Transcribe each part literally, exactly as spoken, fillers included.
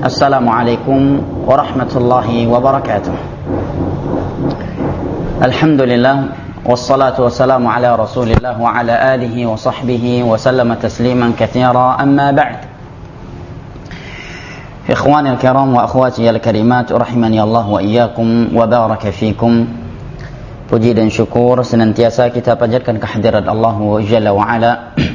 Assalamualaikum warahmatullahi wabarakatuh. Alhamdulillah, wassalatu wassalamu ala rasulillah wa ala alihi wa sahbihi wa sallama tasliman katsira, amma ba'd. Ikhwani al-kiram wa akhwati al-karimat, rahimani Allah wa iyyakum wa baraka fikum. Puji dan syukur senantiasa kita panjatkan kehadirat Allah Jalla wa Ala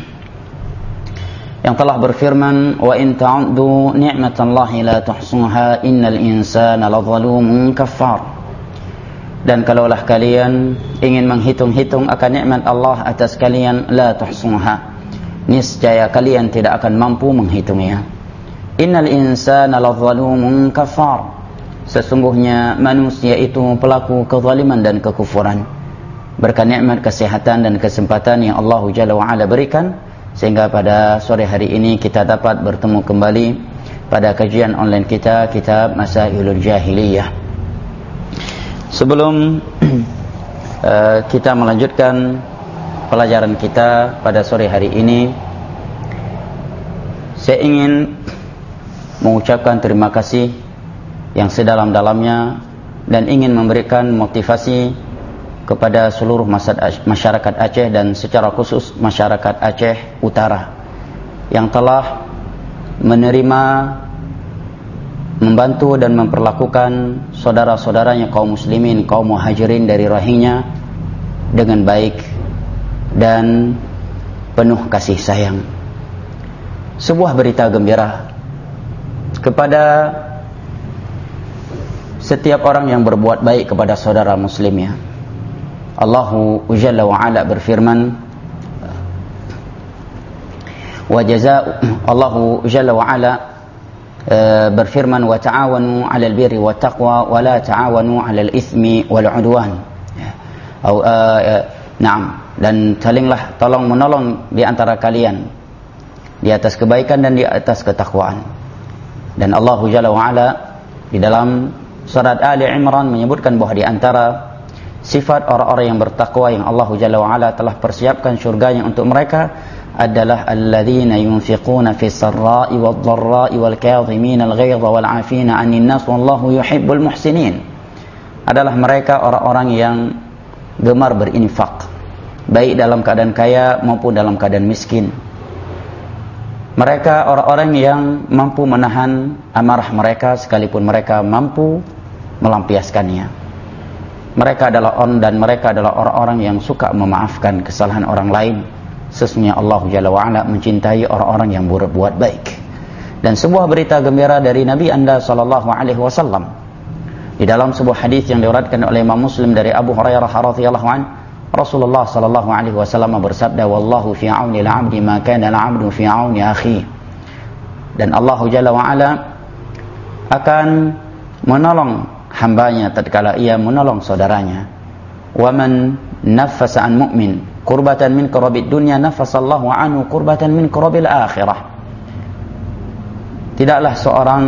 yang telah berfirman, wa in ta'uddu ni'matallahi la tuhsuha innal insana ladzalumun kaffar. Dan kalaulah kalian ingin menghitung-hitung akan nikmat Allah atas kalian, la tuhsuha, niscaya kalian tidak akan mampu menghitungnya. Innal insana ladzalumun kaffar, sesungguhnya manusia itu pelaku kezaliman dan kekufuran. Berkat nikmat kesehatan dan kesempatan yang Allah Jalla wa Ala berikan, sehingga pada sore hari ini kita dapat bertemu kembali pada kajian online kita, kitab Masailul Jahiliyah. Sebelum uh, kita melanjutkan pelajaran kita pada sore hari ini, saya ingin mengucapkan terima kasih yang sedalam-dalamnya dan ingin memberikan motivasi kepada seluruh masyarakat Aceh dan secara khusus masyarakat Aceh Utara yang telah menerima, membantu dan memperlakukan saudara-saudaranya kaum muslimin, kaum muhajirin dari Rohingya dengan baik dan penuh kasih sayang. Sebuah berita gembira kepada setiap orang yang berbuat baik kepada saudara muslimnya. Allahu Jalla wa Ala berfirman, wa jazaa'u, Allahu Jalla wa Ala uh, berfirman, wa ta'awanu 'alal birri wat taqwa wa la ta'awanu 'alal itsmi wal 'udwan. Atau uh, uh, na'am, dan salinglah tolong menolong di antara kalian di atas kebaikan dan di atas ketakwaan. Dan Allahu Jalla wa Ala di dalam surat Ali Imran menyebutkan bahwa di antara sifat orang-orang yang bertakwa yang Allah Jalla wa Ala telah persiapkan syurganya untuk mereka adalah alladzina yunfiquna fis sarra'i wad dharra'i wal kadhimina al ghaidha wal 'afina 'anil nas wallahu yuhibbul muhsinin. Adalah mereka orang-orang yang gemar berinfak, baik dalam keadaan kaya maupun dalam keadaan miskin. Mereka orang-orang yang mampu menahan amarah mereka sekalipun mereka mampu melampiaskannya. Mereka adalah on dan mereka adalah orang-orang yang suka memaafkan kesalahan orang lain. Sesungguhnya Allah Jalla wa Ala mencintai orang-orang yang berbuat baik. Dan sebuah berita gembira dari Nabi Anda sallallahu alaihi wasallam di dalam sebuah hadis yang diriwayatkan oleh Imam Muslim dari Abu Hurairah radhiyallahu anhu, Rasulullah sallallahu alaihi wasallam bersabda, wallahu fi auni al-'abdi ma kana al-'abdu fi auni akhi. Dan Allah Jalla wa Ala akan menolong hambanya tatkala ia menolong saudaranya. Wa man naffasa an mu'min kurbatan min kurabid dunya naffasallahu anhu kurbatan min kurabil akhirah. Tidaklah seorang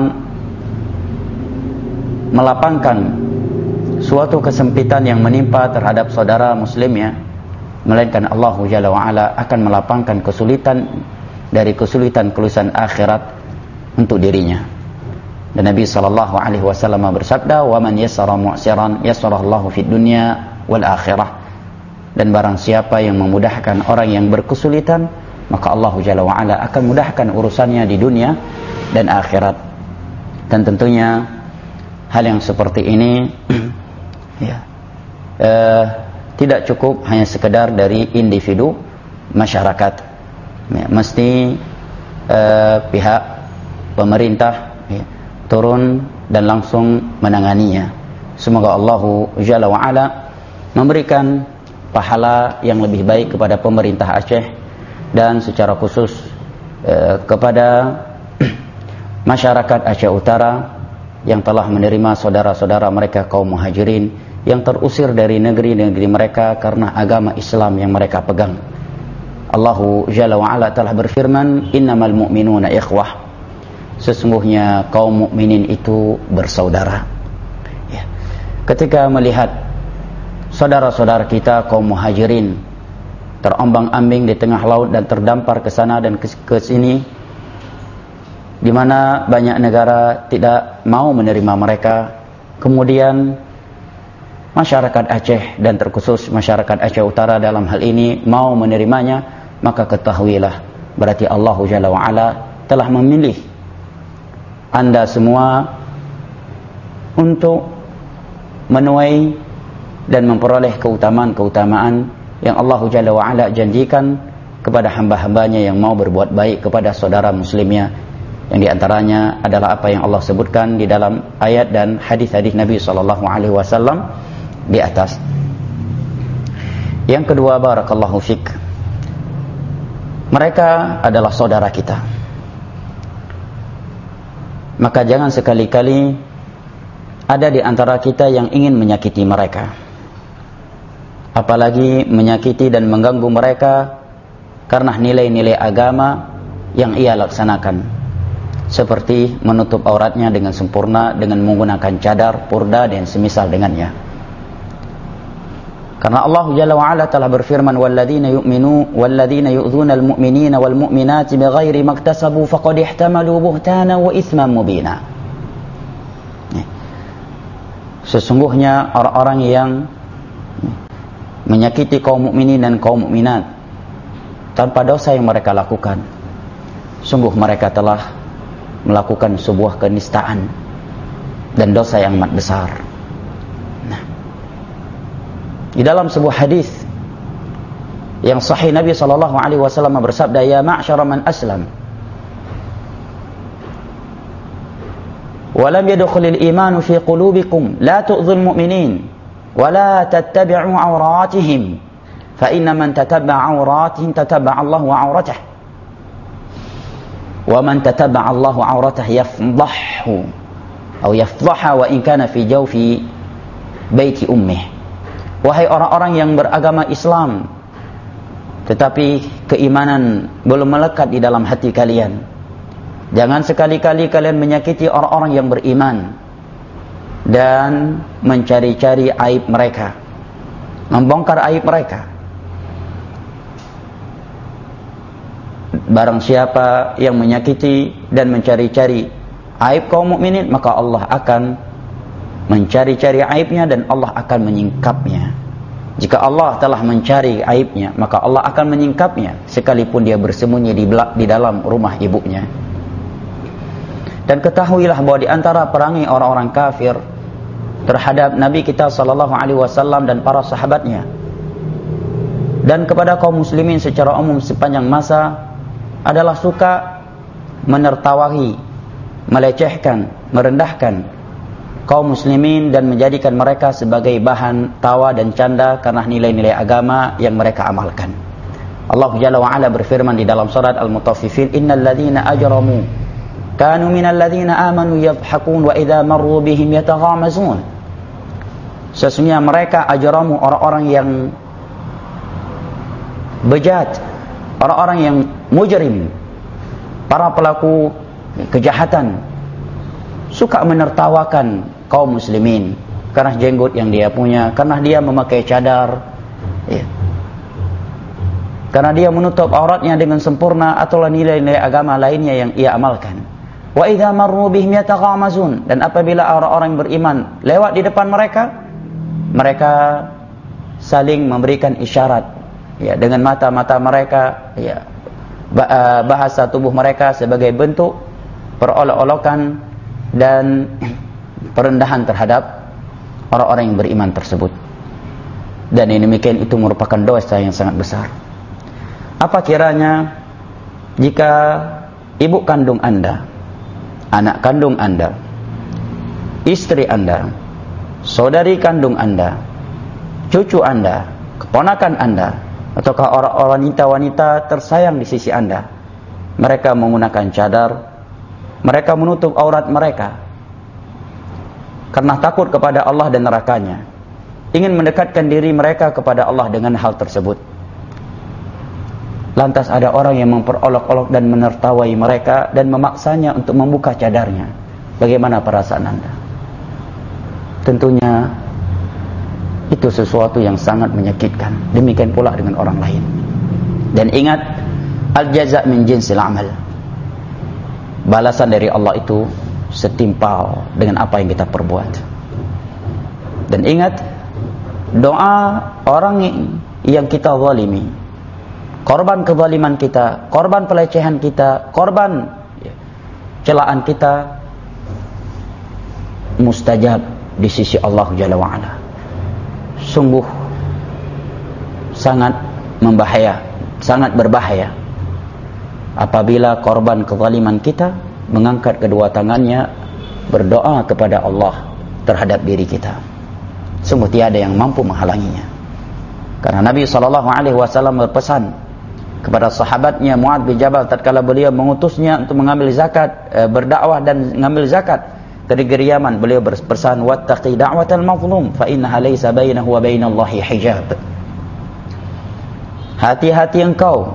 melapangkan suatu kesempitan yang menimpa terhadap saudara muslimnya, melainkan Allah Jalla wa Ala akan melapangkan kesulitan dari kesulitan-kesulitan akhirat untuk dirinya. Dan Nabi sallallahu alaihi wasallam bersabda, wa man yassara mu'siran yassarallahu fid dunya wal akhirah. Dan barang siapa yang memudahkan orang yang berkesulitan, maka Allah Jalla wa Ala akan mudahkan urusannya di dunia dan akhirat. Dan tentunya hal yang seperti ini ya, eh, tidak cukup hanya sekedar dari individu masyarakat, ya, mesti eh, pihak pemerintah ya, turun dan langsung menanganinya. Semoga Allah Jalla wa Ala memberikan pahala yang lebih baik kepada pemerintah Aceh dan secara khusus eh, kepada masyarakat Aceh Utara yang telah menerima saudara-saudara mereka kaum muhajirin yang terusir dari negeri-negeri mereka karena agama Islam yang mereka pegang. Allah Jalla wa Ala telah berfirman, innamal mu'minuna ikhwah, sesungguhnya kaum mukminin itu bersaudara. Ya. Ketika melihat saudara-saudara kita kaum muhajirin terombang-ambing di tengah laut dan terdampar ke sana dan ke, ke sini, di mana banyak negara tidak mau menerima mereka. Kemudian masyarakat Aceh dan terkhusus masyarakat Aceh Utara dalam hal ini mau menerimanya, maka ketahuilah berarti Allah Jalla wa'ala telah memilih Anda semua untuk menuai dan memperoleh keutamaan-keutamaan yang Allah Jalla wa'ala janjikan kepada hamba-hambanya yang mau berbuat baik kepada saudara muslimnya, yang diantaranya adalah apa yang Allah sebutkan di dalam ayat dan hadis-hadis Nabi sallallahu alaihi wasallam di atas. Yang kedua, barakallahu fik, mereka adalah saudara kita, maka jangan sekali-kali ada di antara kita yang ingin menyakiti mereka, apalagi menyakiti dan mengganggu mereka karena nilai-nilai agama yang ia laksanakan, seperti menutup auratnya dengan sempurna dengan menggunakan cadar, purda dan semisal dengannya. Karena Allah Jalla wa'ala telah berfirman, walladzina yu'minu walladzina yu'dzuna al-mu'minina wal mu'minati bighairi maktasabu faqad ihtamalu buhtana wa itsman mubina. Sesungguhnya orang-orang yang menyakiti kaum mukminin dan kaum mukminat tanpa dosa yang mereka lakukan, sungguh mereka telah melakukan sebuah kenistaan dan dosa yang amat besar. Nah, di dalam sebuah hadis yang sahih, Nabi sallallahu alaihi wasallam bersabda, ya ma'syara man aslam wa lam yadkhulil imanu fi qulubikum la tu'dhul mu'minin wa la tattabi'u awratihim fa inna man tatabba'a awratihim tatabba'a Allahu awratah wa man tatabba'a Allahu awratah yafdahu atau yafdaha wa in kana fi jawfi baiti ummih. Wahai orang-orang yang beragama Islam tetapi keimanan belum melekat di dalam hati kalian, jangan sekali-kali kalian menyakiti orang-orang yang beriman dan mencari-cari aib mereka, membongkar aib mereka. Barang siapa yang menyakiti dan mencari-cari aib kaum mukminin, maka Allah akan mencari-cari aibnya dan Allah akan menyingkapnya. Jika Allah telah mencari aibnya, maka Allah akan menyingkapnya sekalipun dia bersembunyi di, di dalam rumah ibunya. Dan ketahuilah bahwa di antara perangai orang-orang kafir terhadap Nabi kita sallallahu alaihi wasallam dan para sahabatnya dan kepada kaum muslimin secara umum sepanjang masa adalah suka menertawahi, melecehkan, merendahkan kaum muslimin dan menjadikan mereka sebagai bahan tawa dan canda karena nilai-nilai agama yang mereka amalkan. Allah Jalla wa Ala berfirman di dalam surat Al-Mutaffifin, innal ladzina ajramu kanu minal ladzina amanu yadhhakun wa idza marru bihim yataghamazun. Sesungguhnya mereka ajramu, orang-orang yang bejat, orang-orang yang mujrim, para pelaku kejahatan, suka menertawakan kaum muslimin karena jenggot yang dia punya, karena dia memakai cadar, ya, karena dia menutup auratnya dengan sempurna, atau nilai-nilai agama lainnya yang ia amalkan. Wa idza marru bihim yataghamazun, dan apabila orang-orang beriman lewat di depan mereka, mereka saling memberikan isyarat, ya, dengan mata-mata mereka, ya, bahasa tubuh mereka sebagai bentuk perolok-olokan dan perendahan terhadap orang-orang yang beriman tersebut. Dan ini demikian itu merupakan dosa yang sangat besar. Apa kiranya jika ibu kandung Anda, anak kandung Anda, istri Anda, saudari kandung Anda, cucu Anda, keponakan Anda, ataukah orang-orang wanita-wanita tersayang di sisi Anda, mereka menggunakan cadar, mereka menutup aurat mereka karena takut kepada Allah dan nerakanya, ingin mendekatkan diri mereka kepada Allah dengan hal tersebut. Lantas ada orang yang memperolok-olok dan menertawai mereka dan memaksanya untuk membuka cadarnya. Bagaimana perasaan Anda? Tentunya itu sesuatu yang sangat menyakitkan. Demikian pula dengan orang lain. Dan ingat, al-jaza' min jinsil amal. balasan dari Allah itu setimpal dengan apa yang kita perbuat. Dan ingat, doa orang yang kita zalimi, korban kezaliman kita, korban pelecehan kita, korban celaan kita, mustajab di sisi Allah Jalla wa'ala. Sungguh sangat membahaya, sangat berbahaya apabila korban kezaliman kita mengangkat kedua tangannya berdoa kepada Allah terhadap diri kita. Sungguh tiada yang mampu menghalanginya. Karena Nabi sallallahu alaihi wasallam berpesan kepada sahabatnya Mu'adz bin Jabal tatkala beliau mengutusnya untuk mengambil zakat, e, berdakwah dan mengambil zakat ke negeri Yaman, beliau berpesan, wattaqi da'watal mazlum fa innaha laysa bainahu wa bainallahi hijab. Hati-hati engkau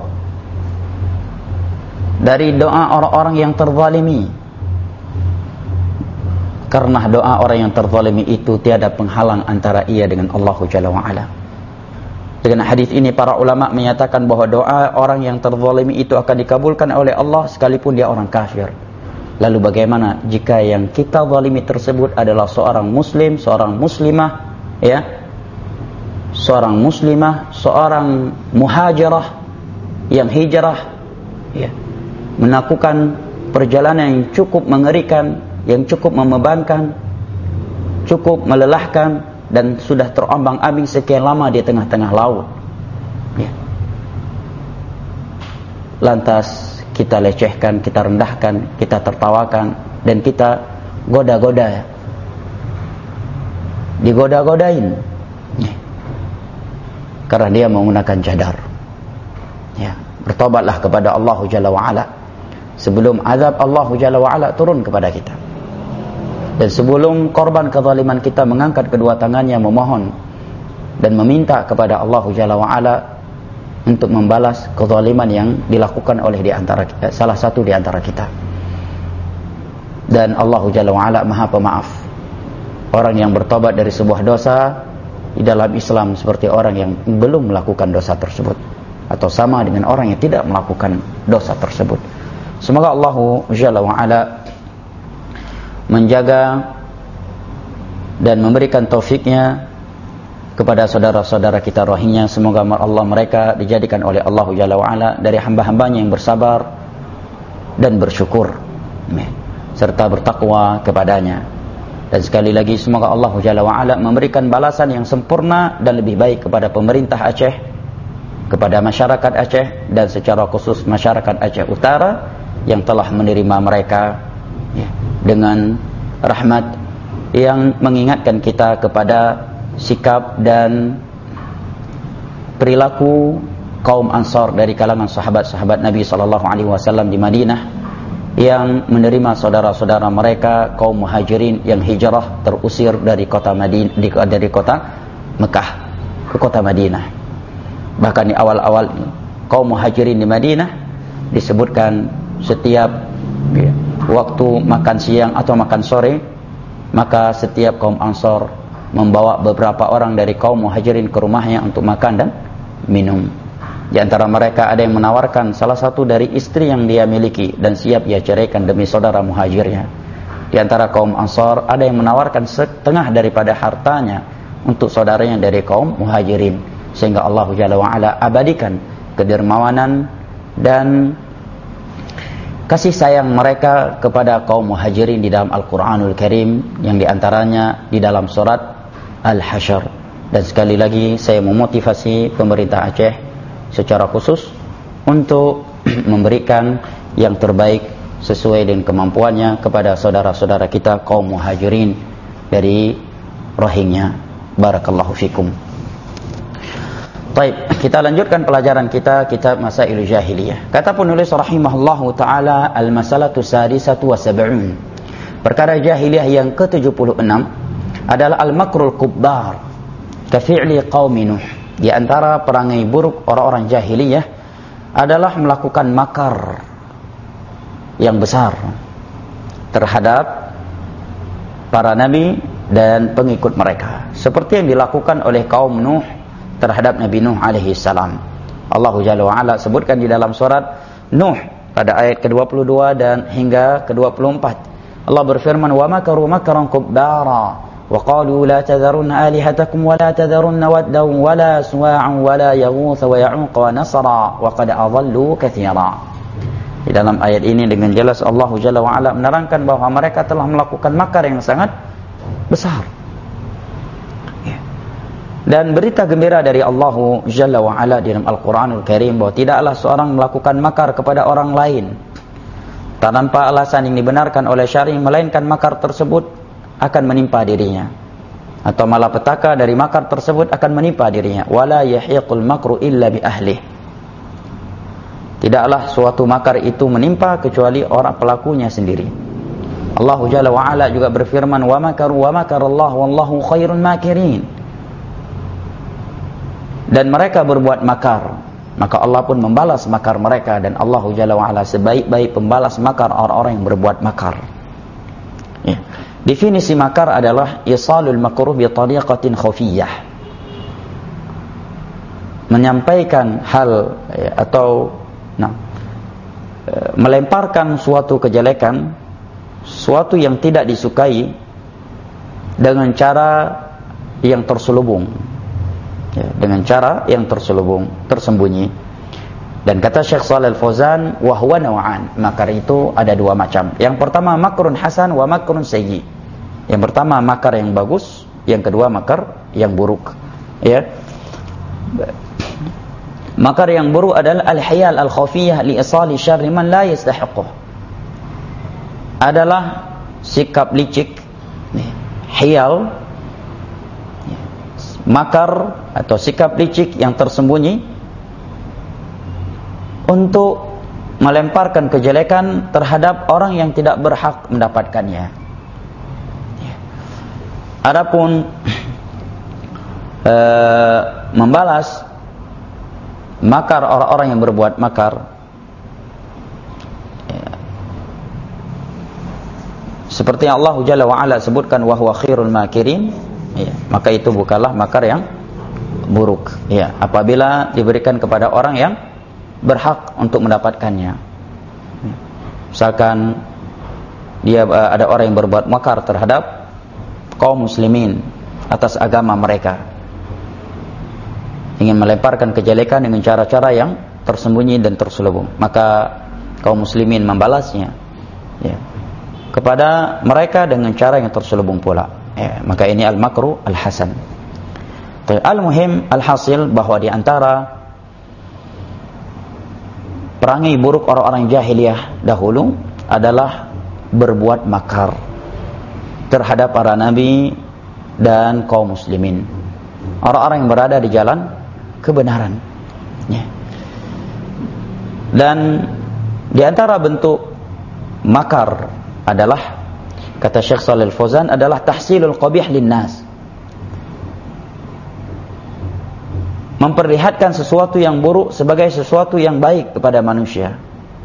dari doa orang-orang yang terzalimi, karena doa orang yang terzalimi itu tiada penghalang antara ia dengan Allah Jalla wa'ala. Dengan hadis ini para ulama menyatakan bahwa doa orang yang terzalimi itu akan dikabulkan oleh Allah sekalipun dia orang kafir. Lalu bagaimana jika yang kita zalimi tersebut adalah seorang muslim, seorang muslimah, ya, seorang muslimah, seorang muhajirah yang hijrah, ya, melakukan perjalanan yang cukup mengerikan, yang cukup membebankan, cukup melelahkan, dan sudah terombang-ambing sekian lama di tengah-tengah laut, ya. Lantas kita lecehkan, kita rendahkan, kita tertawakan, dan kita goda-goda, digoda-godain, ya, karena dia menggunakan cadar. Ya, bertobatlah kepada Allah Jalla wa'ala sebelum azab Allah Jalla wa'ala turun kepada kita. Dan sebelum korban kezaliman kita mengangkat kedua tangannya memohon dan meminta kepada Allah Jalla wa'ala untuk membalas kezaliman yang dilakukan oleh di antara kita, salah satu di antara kita. Dan Allah Jalla wa'ala Maha Pemaaf. Orang yang bertobat dari sebuah dosa di dalam Islam seperti orang yang belum melakukan dosa tersebut, atau sama dengan orang yang tidak melakukan dosa tersebut. Semoga Allah Jalla wa'ala menjaga dan memberikan taufiknya kepada saudara-saudara kita Rohingya. Semoga Allah mereka dijadikan oleh Allah Jalla wa'ala dari hamba-hambanya yang bersabar dan bersyukur, serta bertakwa kepadanya. Dan sekali lagi semoga Allah Jalla wa'ala memberikan balasan yang sempurna dan lebih baik kepada pemerintah Aceh, kepada masyarakat Aceh, dan secara khusus masyarakat Aceh Utara yang telah menerima mereka, ya, dengan rahmat, yang mengingatkan kita kepada sikap dan perilaku kaum Ansar dari kalangan sahabat-sahabat Nabi sallallahu alaihi wasallam di Madinah yang menerima saudara-saudara mereka kaum Muhajirin yang hijrah terusir dari kota Madinah, dari kota Mekah ke kota Madinah. Bahkan di awal-awal kaum Muhajirin di Madinah disebutkan setiap, ya, waktu makan siang atau makan sore, maka setiap kaum Ansar membawa beberapa orang dari kaum Muhajirin ke rumahnya untuk makan dan minum. Di antara mereka ada yang menawarkan salah satu dari istri yang dia miliki dan siap ia ceraikan demi saudara Muhajirnya. Di antara kaum Ansar ada yang menawarkan setengah daripada hartanya untuk saudaranya dari kaum Muhajirin, sehingga Allah Jalla wa'ala abadikan kedermawanan dan kasih sayang mereka kepada kaum Muhajirin di dalam Al-Quranul Karim, yang diantaranya di dalam surat Al-Hasyr. Dan sekali lagi saya memotivasi pemerintah Aceh secara khusus untuk memberikan yang terbaik sesuai dengan kemampuannya kepada saudara-saudara kita kaum Muhajirin dari Rohingya. Barakallahu fikum. Baik, kita lanjutkan pelajaran kita kitab Masailul Jahiliyah. Kata penulis rahimahullahu taala, al-masalatu sadisatu wa sab'un. Perkara jahiliyah yang ke tujuh puluh enam adalah al-makrul kubbar ka fi'li qaumi Nuh. Di antara perangai buruk orang-orang jahiliyah adalah melakukan makar yang besar terhadap para nabi dan pengikut mereka, seperti yang dilakukan oleh kaum Nuh terhadap Nabi Nuh alaihi salam. Allah Jalla wa'ala sebutkan di dalam surat Nuh pada ayat ke dua puluh dua dan hingga ke dua puluh empat. Allah berfirman, "Wa makaru makran kubbara wa qalu la tadharunna alihatakum wa la tadharunna waddan wa la suwa'an wa la yaghutha wa ya'uqa wa nasra wa qad adallu katsira." Di dalam ayat ini dengan jelas Allah Jalla wa Ala menerangkan bahwa mereka telah melakukan makar yang sangat besar. Dan berita gembira dari Allah Jalla wa Ala di dalam Al-Quranul Karim bahwa tidaklah seorang melakukan makar kepada orang lain tanpa alasan yang dibenarkan oleh syari, melainkan makar tersebut akan menimpa dirinya, atau malapetaka dari makar tersebut akan menimpa dirinya. Wala yahiqul makru illa bi ahlih. Tidaklah suatu makar itu menimpa kecuali orang pelakunya sendiri. Allah Jalla wa Ala juga berfirman, "Wa makaru wa makarallahu wallahu khairun makirin." Dan mereka berbuat makar, maka Allah pun membalas makar mereka, dan Allah Jalla wa Ala sebaik-baik pembalas makar orang-orang yang berbuat makar. Ya. Definisi makar adalah isalul makruh bi tariqatin khafiyah. Menyampaikan hal ya, atau nah, melemparkan suatu kejelekan, suatu yang tidak disukai dengan cara yang terselubung, ya, dengan cara yang terselubung, tersembunyi. Dan kata Syekh Shalih Al-Fauzan, wa huwa naw'an, makar itu ada dua macam. Yang pertama makrun hasan wa makrun sayyi. Yang pertama makar yang bagus, yang kedua makar yang buruk. Ya. Makar yang buruk adalah al-hiyal al-khafiyah li isali syarri man la yastahiquh. Adalah sikap licik, hiyal, makar atau sikap licik yang tersembunyi untuk melemparkan kejelekan terhadap orang yang tidak berhak mendapatkannya. Adapun uh, membalas makar orang-orang yang berbuat makar, ya, seperti yang Allah Jalla wa Ala sebutkan, wa huwa khairul makirin, ya, maka itu bukanlah makar yang buruk, ya, apabila diberikan kepada orang yang berhak untuk mendapatkannya. Misalkan dia ada orang yang berbuat makar terhadap kaum muslimin atas agama mereka, ingin melemparkan kejelekan dengan cara-cara yang tersembunyi dan terselubung, maka kaum muslimin membalasnya, ya, kepada mereka dengan cara yang terselubung pula, ya, maka ini al-makru al-hasan. Al-muhim, al-hasil bahwa di antara perangai buruk orang-orang jahiliyah dahulu adalah berbuat makar terhadap para nabi dan kaum muslimin, orang-orang yang berada di jalan kebenaran, ya. Dan di antara bentuk makar adalah, kata Syekh Shalih Al-Fauzan, adalah tahsilul qabih linnas, memperlihatkan sesuatu yang buruk sebagai sesuatu yang baik kepada manusia.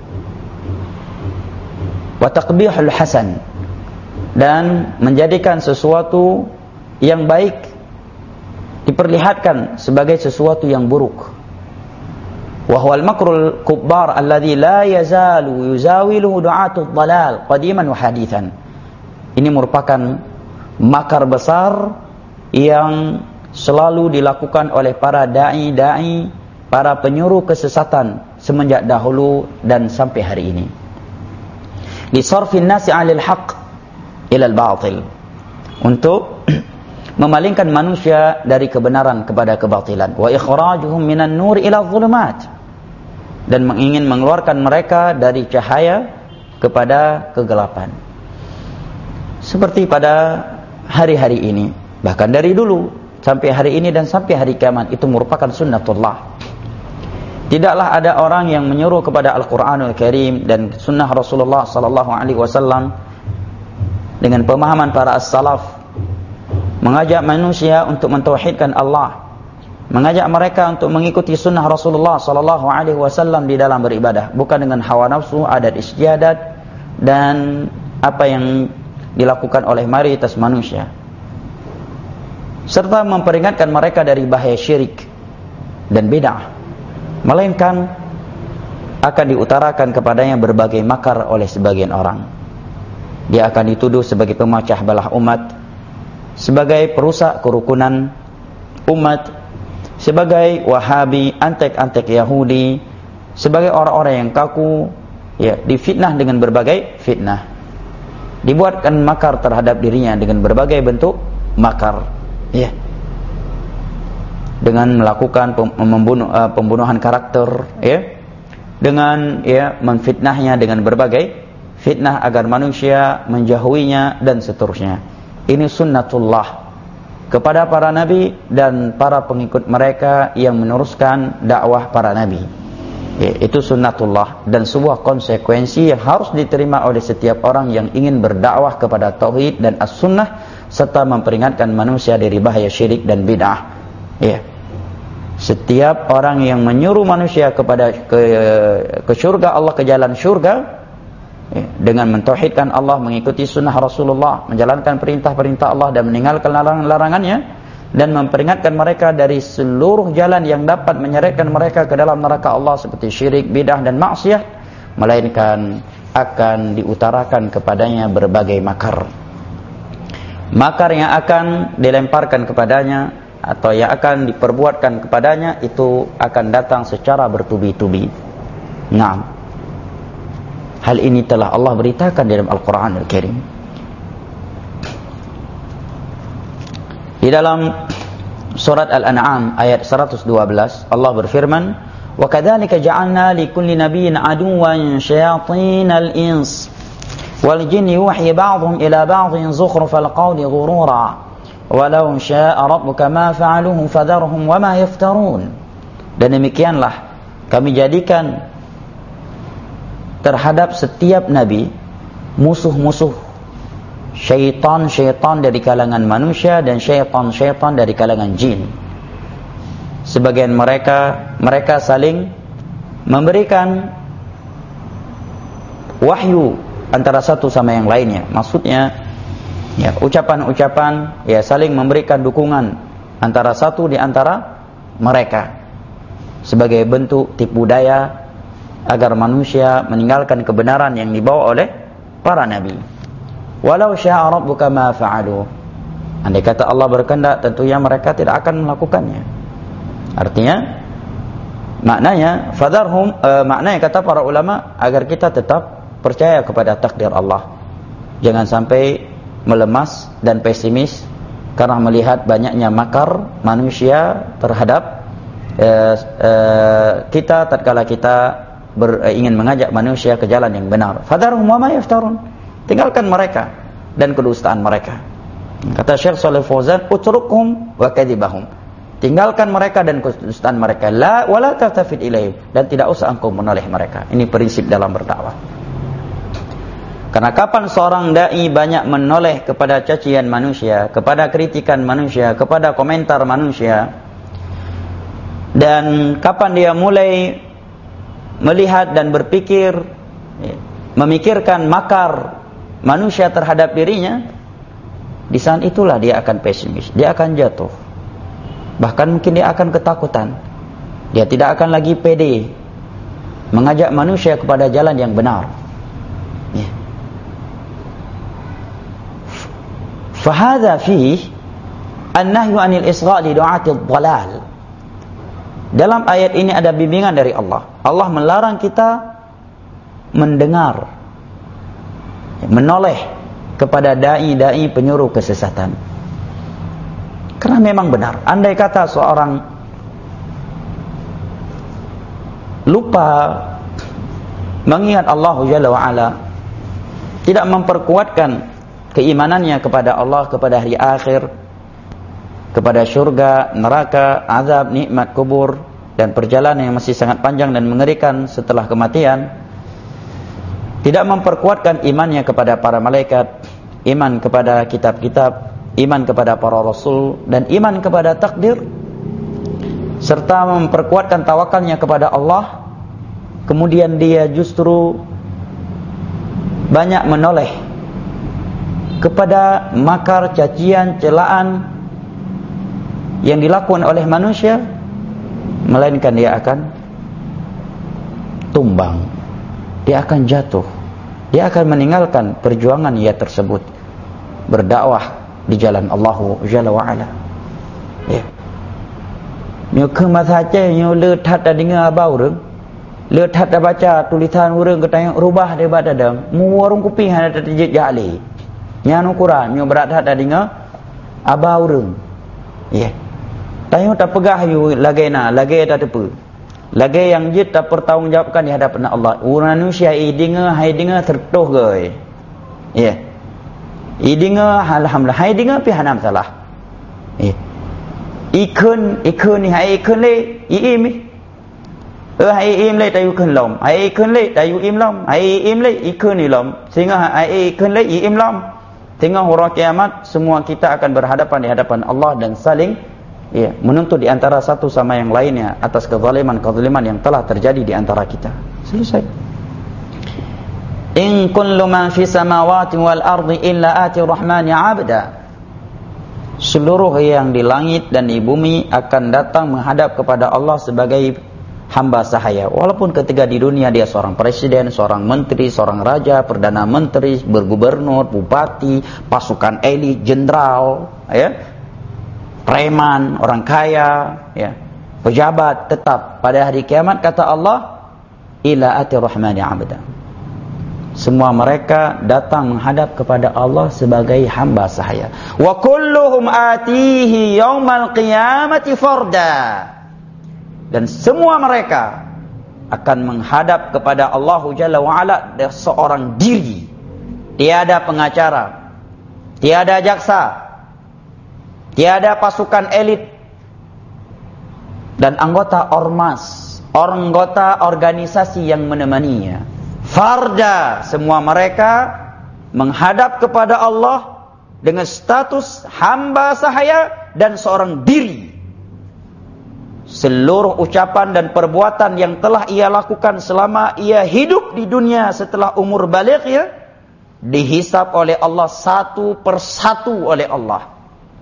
Wa taqbihul hasan, dan menjadikan sesuatu yang baik diperlihatkan sebagai sesuatu yang buruk. Wa huwal makrul kubbar alladhi la yazalu yuzawiluhu du'atul dhalal qadiman wa hadithan. Ini merupakan makar besar yang selalu dilakukan oleh para dai-dai, para penyuruh kesesatan semenjak dahulu dan sampai hari ini. Li sarfin nasi 'alal haqq ila al-batil, untuk memalingkan manusia dari kebenaran kepada kebatilan, wa ikhrajuhum minan nur ila dhulumat, dan ingin mengeluarkan mereka dari cahaya kepada kegelapan. Seperti pada hari-hari ini, bahkan dari dulu sampai hari ini dan sampai hari kiamat, itu merupakan sunnatullah. Tidaklah ada orang yang menyuruh kepada Al-Quranul Karim dan sunnah Rasulullah sallallahu alaihi wasallam dengan pemahaman para as-salaf, mengajak manusia untuk mentauhidkan Allah, mengajak mereka untuk mengikuti sunnah Rasulullah sallallahu alaihi wasallam di dalam beribadah, bukan dengan hawa nafsu, adat istiadat, dan apa yang dilakukan oleh mayoritas manusia, serta memperingatkan mereka dari bahaya syirik dan bid'ah, melainkan akan diutarakan kepadanya berbagai makar oleh sebagian orang. Dia akan dituduh sebagai pemecah belah umat, sebagai perusak kerukunan umat, sebagai Wahabi, antek-antek Yahudi, sebagai orang-orang yang kaku, ya, difitnah dengan berbagai fitnah. Dibuatkan makar terhadap dirinya dengan berbagai bentuk makar, ya. Dengan melakukan pembunuh, uh, pembunuhan karakter, ya. Dengan ya menfitnahnya dengan berbagai fitnah agar manusia menjauhinya dan seterusnya. Ini sunnatullah kepada para nabi dan para pengikut mereka yang meneruskan dakwah para nabi. Ya, itu sunnatullah dan sebuah konsekuensi yang harus diterima oleh setiap orang yang ingin berdakwah kepada tauhid dan as-sunnah serta memperingatkan manusia dari bahaya syirik dan bid'ah. Ya. Setiap orang yang menyuruh manusia kepada ke, ke surga Allah, ke jalan surga, ya, dengan mentauhidkan Allah, mengikuti sunnah Rasulullah, menjalankan perintah-perintah Allah dan meninggalkan larangan-larangannya, dan memperingatkan mereka dari seluruh jalan yang dapat menyeretkan mereka ke dalam neraka Allah seperti syirik, bidah dan maksiat, melainkan akan diutarakan kepadanya berbagai makar. Makar yang akan dilemparkan kepadanya atau yang akan diperbuatkan kepadanya itu akan datang secara bertubi-tubi. Nah, hal ini telah Allah beritakan dalam Al-Quran Al-Karim. Di dalam surat Al-An'am ayat seratus dua belas Allah berfirman, "Wa kadzalika ja'alna likulli nabiyyin aduwwan syayatinal ins wal jinni yuhi ba'dhum ila ba'dhin zukhrufal qawli ghurura walau syaa rabbuka ma fa'aluhu fadharhum wama yaftarun." Dan demikianlah kami jadikan terhadap setiap nabi musuh-musuh, syaitan-syaitan dari kalangan manusia dan syaitan-syaitan dari kalangan jin. Sebagian mereka mereka saling memberikan wahyu antara satu sama yang lainnya. Maksudnya ya, ucapan-ucapan ya saling memberikan dukungan antara satu di antara mereka sebagai bentuk tipu daya agar manusia meninggalkan kebenaran yang dibawa oleh para nabi. Walau syaa rabbuka ma fa'alu. Andai kata Allah berkehendak, tentunya mereka tidak akan melakukannya. Artinya maknanya fadharhum, e, maknanya kata para ulama agar kita tetap percaya kepada takdir Allah. Jangan sampai melemas dan pesimis karena melihat banyaknya makar manusia terhadap e, e, kita tatkala kita ber, e, ingin mengajak manusia ke jalan yang benar. Fadharhum wa ma yaftarun. Tinggalkan mereka dan kedustaan mereka. Kata Syekh Shalih Fauzan, utrukhum wa kadzibahum. Tinggalkan mereka dan kedustaan mereka. La wala tafid ilaihim, dan tidak usah engkau menoleh mereka. Ini prinsip dalam berdakwah. Karena kapan seorang dai banyak menoleh kepada cacian manusia, kepada kritikan manusia, kepada komentar manusia, dan kapan dia mulai melihat dan berpikir, memikirkan makar manusia terhadap dirinya, di saat itulah dia akan pesimis, dia akan jatuh, bahkan mungkin dia akan ketakutan, dia tidak akan lagi pede mengajak manusia kepada jalan yang benar. Ya. Fahadha fih an-nahyu anil isra' li du'ati dhalal. Dalam ayat ini ada bimbingan dari Allah. Allah melarang kita mendengar, menoleh kepada dai-dai penyuruh kesesatan. Karena memang benar, andai kata seorang lupa mengingat Allah Jalla wa'ala, tidak memperkuatkan keimanannya kepada Allah, kepada hari akhir, kepada syurga, neraka, azab, nikmat kubur, dan perjalanan yang masih sangat panjang dan mengerikan setelah kematian, tidak memperkuatkan imannya kepada para malaikat, iman kepada kitab-kitab, iman kepada para rasul, dan iman kepada takdir, serta memperkuatkan tawakalnya kepada Allah, kemudian dia justru banyak menoleh kepada makar, cacian, celaan yang dilakukan oleh manusia, melainkan dia akan tumbang, dia akan jatuh, dia akan meninggalkan perjuangan ia tersebut berdakwah di jalan Allah Jalla wa Ala. Ya. Nyo kemas saja nyo letat dah dengar abau reng, letat dah baca tulisan urang katanya rubah dia baca dah, mu warung kopi hana terjejak jali. Nyanu Quran nyo berat dah dengar abau reng. Ya. Tayo tak pegah yu lagai na, lagai tak tepu. Lagai yang jit tak pertanggungjawabkan di hadapan Allah. Urang manusia i dengar hai dengar tertuh goi. Ya. I dengar alhamdulillah, hai dengar pi hanam salah. Ya. Ikun ikun ni hai ikun le, i im. Eh hai im le tayu kun lom. Hai ikun le tayu im lom. Hai im le ikun ni lom. Sehingga hai ikun le i im lom. Sehingga hari kiamat semua kita akan berhadapan di hadapan Allah dan saling ya, menuntut di antara satu sama yang lainnya atas kezaliman-kezaliman yang telah terjadi di antara kita. Selesai. In kullu man fis samawati wal ardi illa ati rahmani 'abda. Seluruh yang di langit dan di bumi akan datang menghadap kepada Allah sebagai hamba sahaya. Walaupun ketika di dunia dia seorang presiden, seorang menteri, seorang raja, perdana menteri, bergubernur, bupati, pasukan elit, jenderal, ya, preman, orang kaya, ya, pejabat, tetap pada hari kiamat kata Allah, ila ati rahmani 'abda. Semua mereka datang menghadap kepada Allah sebagai hamba sahaya. Wa kulluhum atihi yaumal qiyamati farda. Dan semua mereka akan menghadap kepada Allah Jalla wa Ala seorang diri. Tiada pengacara, tiada jaksa, tiada pasukan elit dan anggota ormas, anggota organisasi yang menemaninya. Farda, semua mereka menghadap kepada Allah dengan status hamba sahaya dan seorang diri. Seluruh ucapan dan perbuatan yang telah ia lakukan selama ia hidup di dunia setelah umur baligh ya, dihisab oleh Allah satu persatu oleh Allah.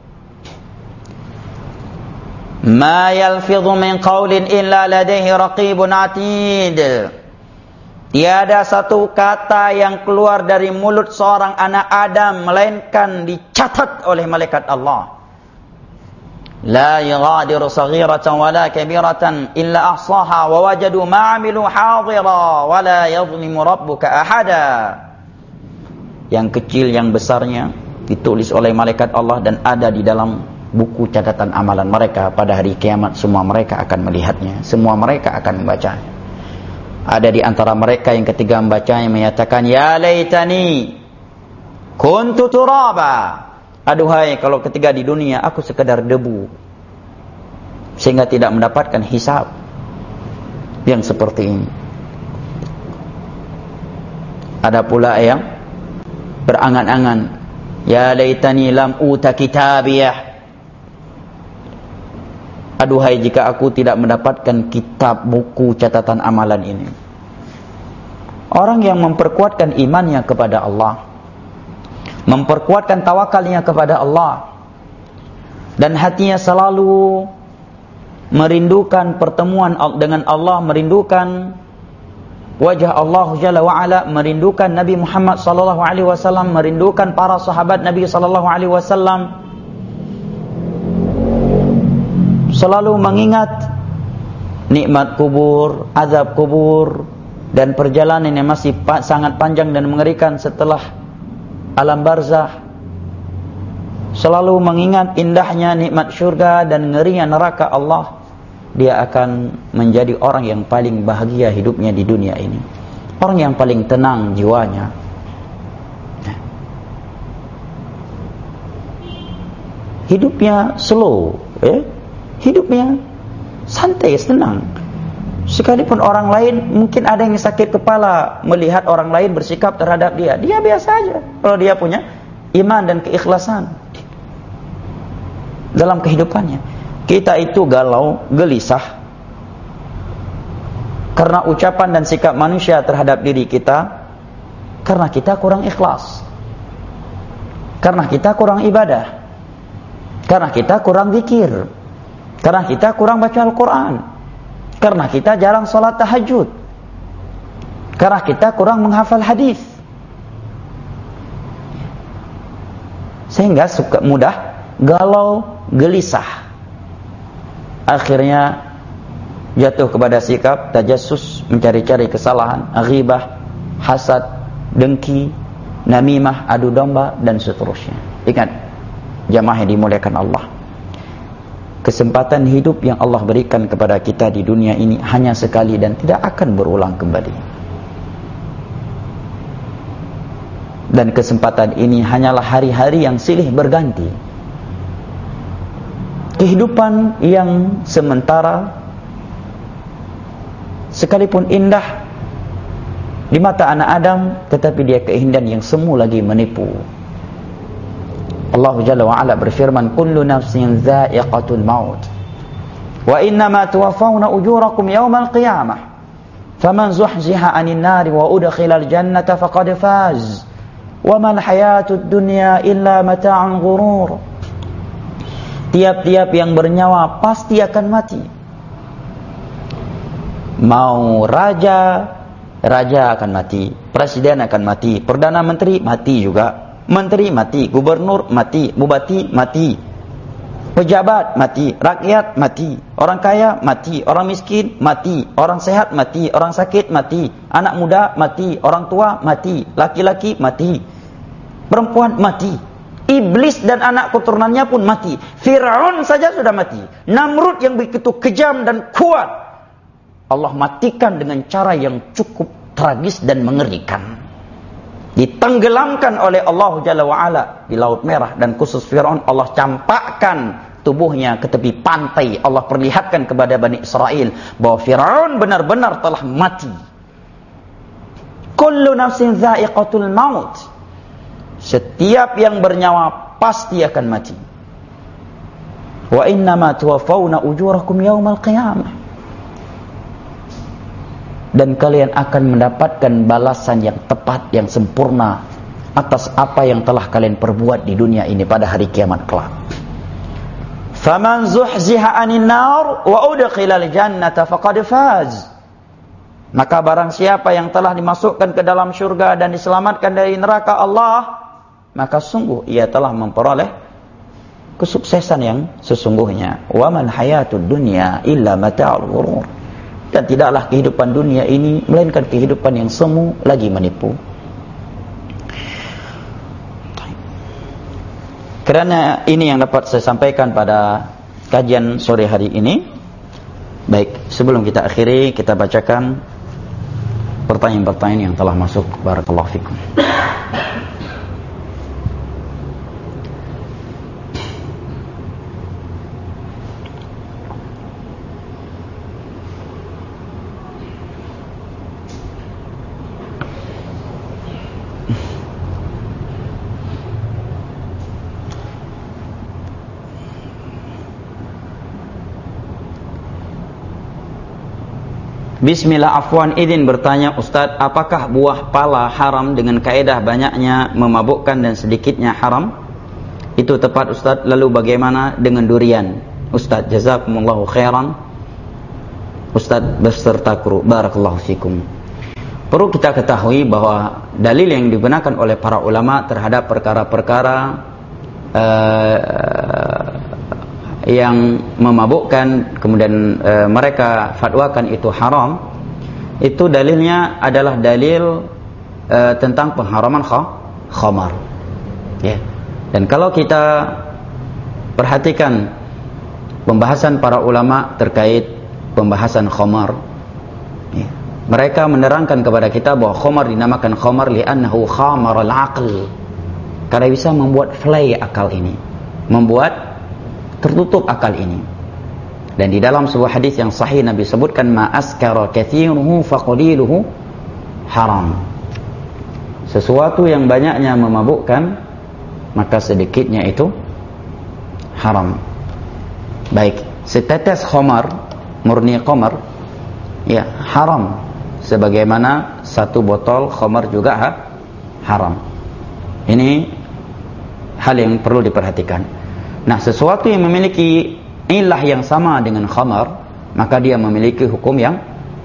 Ma yalfidhu min qawlin illa ladaihi raqibun atid. Tiada satu kata yang keluar dari mulut seorang anak Adam melainkan dicatat oleh malaikat Allah. La yughadiru saghiratan wala kabiratan illa ahsaha wa wajadu ma 'amilu hadira wa la yadhlimu rabbuka ahada. Yang kecil yang besarnya ditulis oleh malaikat Allah dan ada di dalam buku catatan amalan mereka. Pada hari kiamat semua mereka akan melihatnya, semua mereka akan membacanya. Ada di antara mereka yang ketika membacanya menyatakan, ya laitani kuntu turaba. Aduhai kalau ketika di dunia aku sekedar debu sehingga tidak mendapatkan hisab yang seperti ini. Ada pula yang berangan-angan, ya laitani lam uta kitabiyah. Aduhai jika aku tidak mendapatkan kitab buku catatan amalan ini. Orang yang memperkuatkan imannya kepada Allah, memperkuatkan tawakalnya kepada Allah, dan hatinya selalu merindukan pertemuan dengan Allah, merindukan wajah Allah Jalla wa Ala, merindukan Nabi Muhammad sallallahu alaihi wasallam, merindukan para sahabat Nabi sallallahu alaihi wasallam, selalu mengingat nikmat kubur, azab kubur, dan perjalanan yang masih sangat panjang dan mengerikan setelah alam barzah. Selalu mengingat indahnya nikmat syurga dan ngerinya neraka Allah. Dia akan menjadi orang yang paling bahagia hidupnya di dunia ini, orang yang paling tenang jiwanya. Hidupnya slow, eh? Hidupnya santai, senang. Sekalipun orang lain mungkin ada yang sakit kepala melihat orang lain bersikap terhadap dia, dia biasa aja kalau dia punya iman dan keikhlasan dalam kehidupannya. Kita itu galau, gelisah karena ucapan dan sikap manusia terhadap diri kita, karena kita kurang ikhlas, karena kita kurang ibadah, karena kita kurang zikir, karena kita kurang baca Al-Quran, karena kita jarang sholat tahajud. Karena kita kurang menghafal hadis, sehingga suka mudah galau, gelisah. Akhirnya jatuh kepada sikap tajassus, mencari-cari kesalahan, ghibah, hasad, dengki, namimah, adu domba, dan seterusnya. Ingat, jamaah yang dimuliakan Allah, kesempatan hidup yang Allah berikan kepada kita di dunia ini hanya sekali dan tidak akan berulang kembali. Dan kesempatan ini hanyalah hari-hari yang silih berganti. Kehidupan yang sementara, sekalipun indah di mata anak Adam, tetapi dia keindahan yang semu lagi menipu. Allah Jalla wa Ala berfirman, kullu nafsin dha'iqatul maut wa innama tuwaffawna ujurakum yawmal qiyamah faman zuhziha 'anil nari wa udkhilal jannata faqad faz wa mal hayatud dunya illa mata'un ghurur. Tiap-tiap yang bernyawa pasti akan mati. Mau raja, raja akan mati, presiden akan mati, perdana menteri mati juga, menteri mati, gubernur mati, bupati mati, pejabat mati, rakyat mati, orang kaya mati, orang miskin mati, orang sehat mati, orang sakit mati, anak muda mati, orang tua mati, laki-laki mati, perempuan mati, iblis dan anak keturunannya pun mati, Fir'aun saja sudah mati, Namrud yang begitu kejam dan kuat, Allah matikan dengan cara yang cukup tragis dan mengerikan. Ditenggelamkan oleh Allah Jalla wa'ala di Laut Merah, dan khusus Fir'aun Allah campakkan tubuhnya ke tepi pantai. Allah perlihatkan kepada Bani Israel bahwa Fir'aun benar-benar telah mati. Kullu nafsin dha'iqatul maut. Setiap yang bernyawa pasti akan mati. Wa innama tuwaffawna ujurakum yawmal qiyamah. Dan kalian akan mendapatkan balasan yang tepat, yang sempurna atas apa yang telah kalian perbuat di dunia ini pada hari kiamat kelak. Faman zuhziha 'anil nar wa udkhilal jannata faqad faz. Maka barang siapa yang telah dimasukkan ke dalam syurga dan diselamatkan dari neraka Allah, maka sungguh ia telah memperoleh kesuksesan yang sesungguhnya. Wa man hayatud dunya illa mata'ul ghurur. Dan tidaklah kehidupan dunia ini melainkan kehidupan yang semu lagi menipu. Kerana ini yang dapat saya sampaikan pada kajian sore hari ini. Baik, sebelum kita akhiri, kita bacakan pertanyaan-pertanyaan yang telah masuk. Barakallahu fikum. Bismillah, afwan izin bertanya Ustaz, apakah buah pala haram dengan kaedah banyaknya memabukkan dan sedikitnya haram? Itu tepat Ustaz. Lalu bagaimana dengan durian? Ustaz, jazakumullahu khairan. Ustaz beserta kru, barakallahu fikum. Perlu kita ketahui bahwa dalil yang digunakan oleh para ulama terhadap perkara-perkara uh, yang memabukkan kemudian e, mereka fatwakan itu haram, itu dalilnya adalah dalil e, tentang pengharaman khamar, ya. Dan kalau kita perhatikan pembahasan para ulama terkait pembahasan khamar, ya, mereka menerangkan kepada kita bahwa khamar dinamakan khamar li'annahu khamar al-aql, karena bisa membuat fly akal ini, membuat tertutup akal ini. Dan di dalam sebuah hadis yang sahih Nabi sebutkan ma askara kathiruhu faqaliluhu haram. Sesuatu yang banyaknya memabukkan maka sedikitnya itu haram. Baik, setetes khamar, murni khamar, ya haram, sebagaimana satu botol khamar juga ha, haram. Ini hal yang perlu diperhatikan. Nah, sesuatu yang memiliki ilah yang sama dengan khamar, maka dia memiliki hukum yang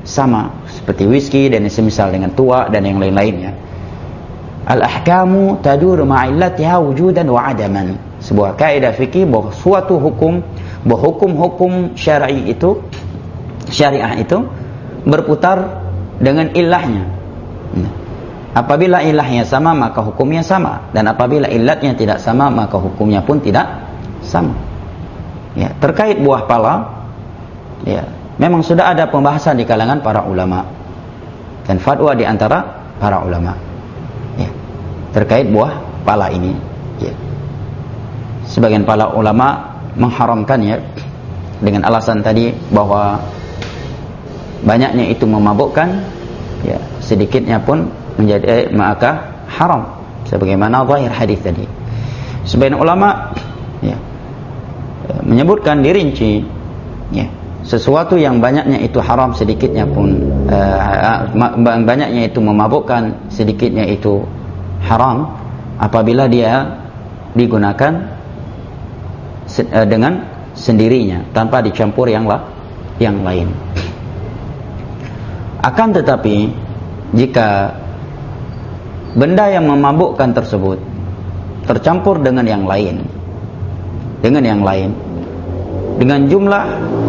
sama, seperti whisky dan semisal dengan tua dan yang lain-lainnya. Al-ahkamu taduru ma'illatiha wujudan wa adaman. Sebuah kaidah fikih bahwa suatu hukum, bahwa hukum-hukum syar'i itu, syariah itu berputar dengan ilahnya. Apabila ilahnya sama maka hukumnya sama, dan apabila ilatnya tidak sama maka hukumnya pun tidak sama. Ya, terkait buah pala, ya, memang sudah ada pembahasan di kalangan para ulama dan fatwa di antara para ulama, ya, terkait buah pala ini. Ya. Sebagian para ulama mengharamkannya dengan alasan tadi bahwa banyaknya itu memabukkan, ya, sedikitnya pun menjadi eh, maka haram, sebagaimana zahir hadis tadi. Sebagian ulama, ya, menyebutkan dirinci, ya, sesuatu yang banyaknya itu haram, sedikitnya pun uh, banyaknya itu memabukkan, sedikitnya itu haram apabila dia digunakan uh, dengan sendirinya tanpa dicampur yang lah, yang lain. Akan tetapi jika benda yang memabukkan tersebut tercampur dengan yang lain, dengan yang lain, dengan jumlah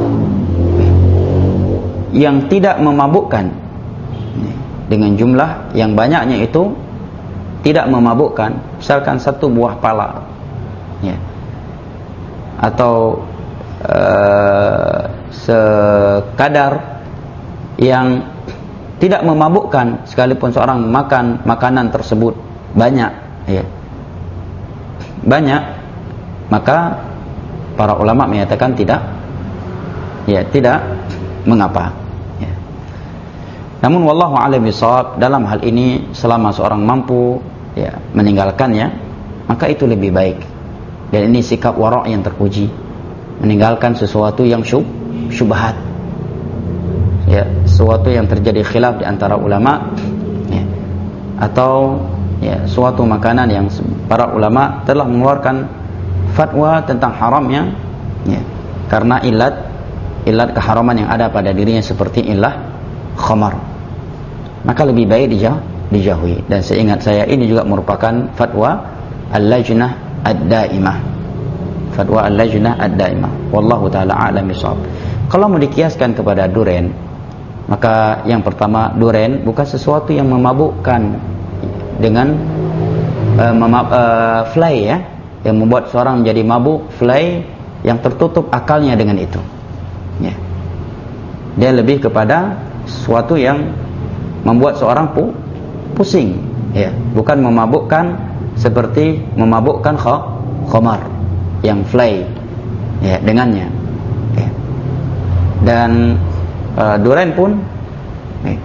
yang tidak memabukkan, dengan jumlah yang banyaknya itu tidak memabukkan, misalkan satu buah pala, ya, atau uh, sekadar yang tidak memabukkan, sekalipun seorang makan makanan tersebut banyak, ya, banyak, maka para ulama menyatakan tidak, ya, tidak mengapa. Ya. Namun wallahu a'lam bishawab, dalam hal ini selama seorang mampu, ya, meninggalkannya, maka itu lebih baik. Dan ini sikap wara' yang terpuji, meninggalkan sesuatu yang syub, syubhat, ya, sesuatu yang terjadi khilaf di antara ulama, ya, atau, ya, suatu makanan yang para ulama telah mengeluarkan fatwa tentang haramnya, ya, karena ilat ilat keharaman yang ada pada dirinya seperti ilah khamar, maka lebih baik dijauh, dijauhi. Dan seingat saya ini juga merupakan fatwa al-lajnah ad-daimah, fatwa al-lajnah ad-daimah. Wallahu taala a'lam bishawab. Kalau mau dikiaskan kepada duren, maka yang pertama, duren bukan sesuatu yang memabukkan dengan uh, memab, uh, fly, ya, yang membuat seorang menjadi mabuk, fly yang tertutup akalnya dengan itu, ya. Dia lebih kepada sesuatu yang membuat seorang pu, pusing, ya, bukan memabukkan seperti memabukkan khamar yang fly, ya, dengannya, ya. Dan uh, duren pun, ya,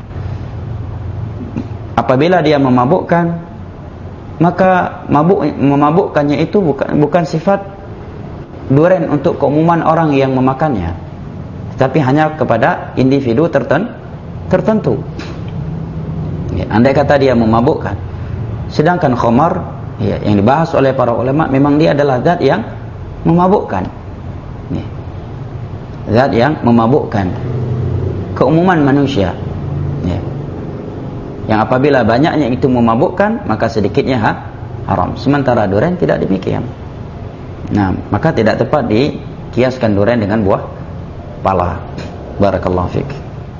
apabila dia memabukkan, maka mabuk, memabukkannya itu bukan bukan sifat duren untuk keumuman orang yang memakannya, tapi hanya kepada individu tertentu. tertentu. Ya, andai kata dia memabukkan, sedangkan khamar, ya, yang dibahas oleh para ulama memang dia adalah zat yang memabukkan, ya, zat yang memabukkan keumuman manusia, ya, yang apabila banyaknya itu memabukkan maka sedikitnya ha, haram. Sementara duren tidak demikian. Nah, maka tidak tepat dikiaskan duren dengan buah pala. Barakallahu fiik.